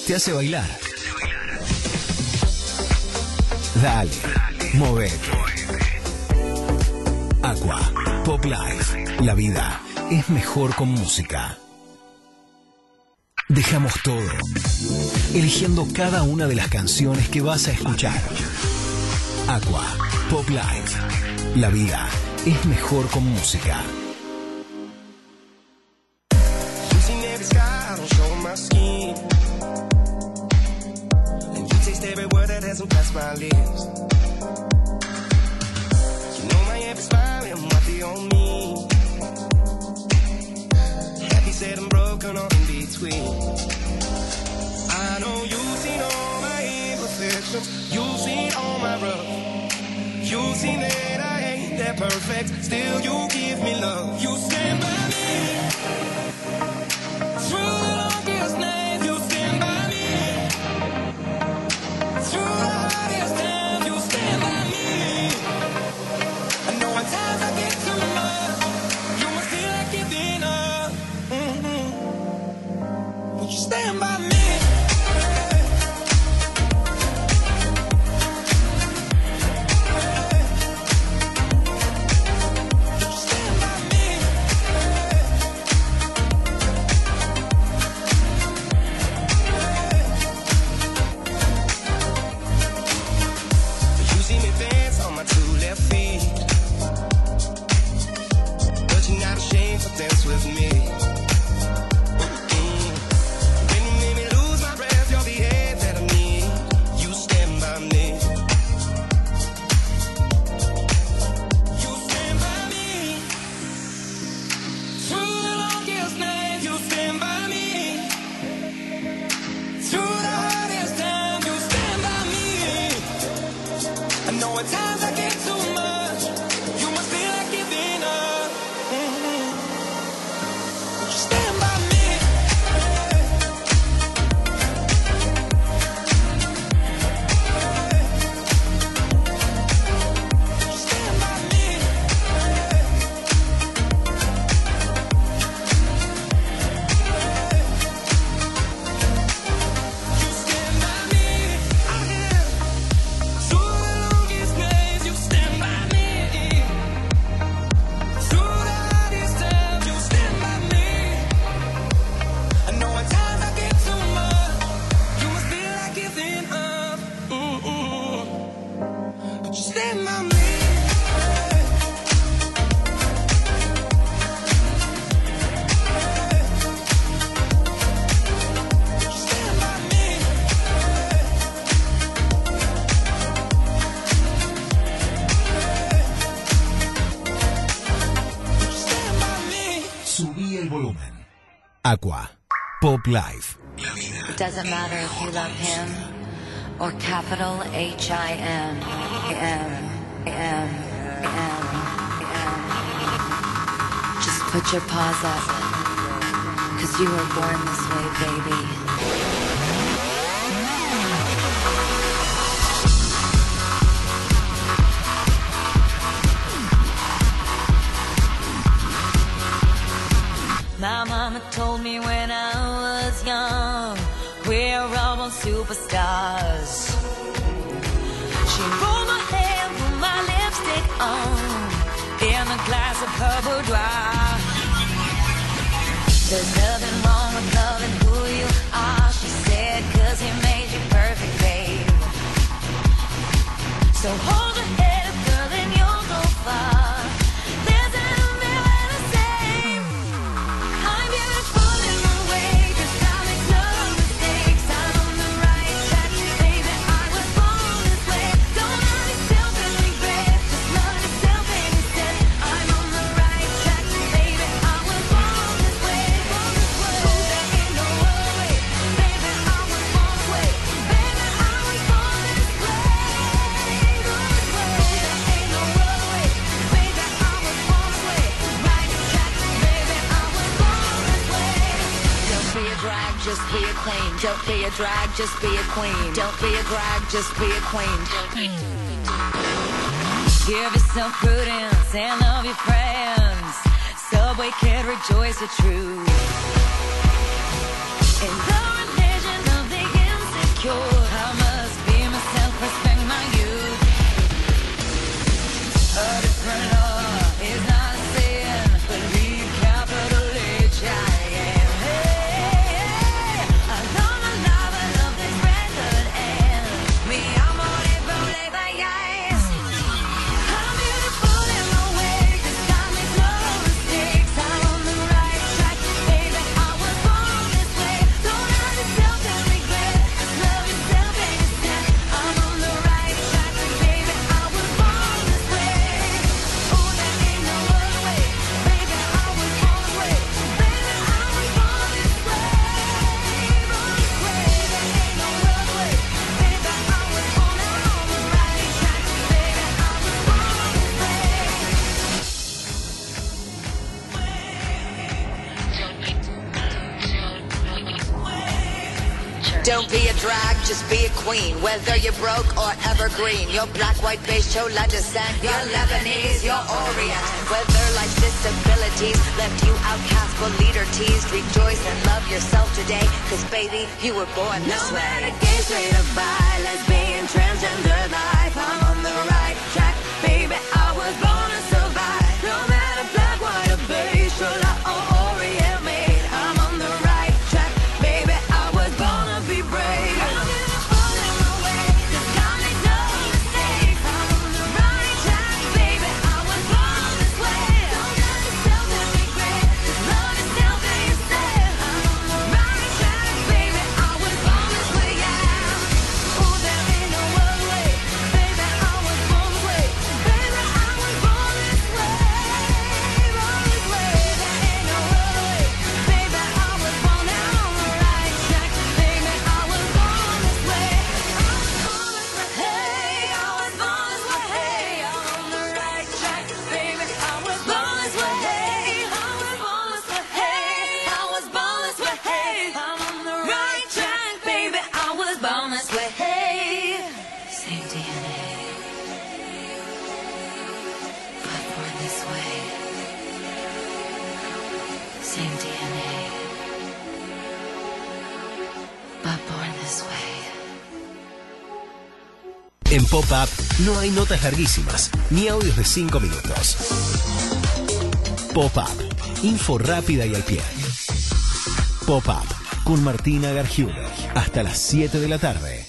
te hace bailar. Dale, movete. Aqua, Pop Life. La vida es mejor con música. Dejamos todo, eligiendo cada una de las canciones que vas a escuchar. Aqua, Pop Life. La vida es mejor con música. I know you've seen all my imperfections, you've seen all my rough, you've seen that I ain't that perfect, still you give me love, you stand by me, through the longest night, you stand by me, through the hardest times, you stand by me, I know at times I get too much, you must feel like giving up, Would you stand by me? Aqua, Pop Life. It doesn't matter if you love him or capital H-I-M. Just put your paws up, 'cause you were born this way, baby. My mama told me when I was young, we're all born superstars. She rolled my hair, put my lipstick on, in a glass of her boudoir. There's nothing wrong with loving who you are, she said, 'cause he made you perfect, babe. So hold your head up, girl, and you'll go far. Just be a queen. Don't be a drag, just be a queen. Don't be a drag, just be a queen. Give yourself prudence and love your friends. Subway kid, rejoice the truth. In the religion of the Don't be a drag, just be a queen. Whether you're broke or evergreen, you're black, white, beige, chola descent, you're Lebanese, you're Orient. Whether life's disabilities left you outcast but leader teased, rejoice and love yourself today, cause baby, you were born this way. No matter gay, straight or bi, lesbian, transgender life, I'm on the right track, baby, I was born to survive. No matter black, white or beige, chola or Orient made, I'm on the right track, baby, I was born to be brave. En Pop-Up no hay notas larguísimas, ni audios de 5 minutos. Pop-Up, info rápida y al pie. Pop-Up, con Martina Gargiulo, hasta las 7 de la tarde.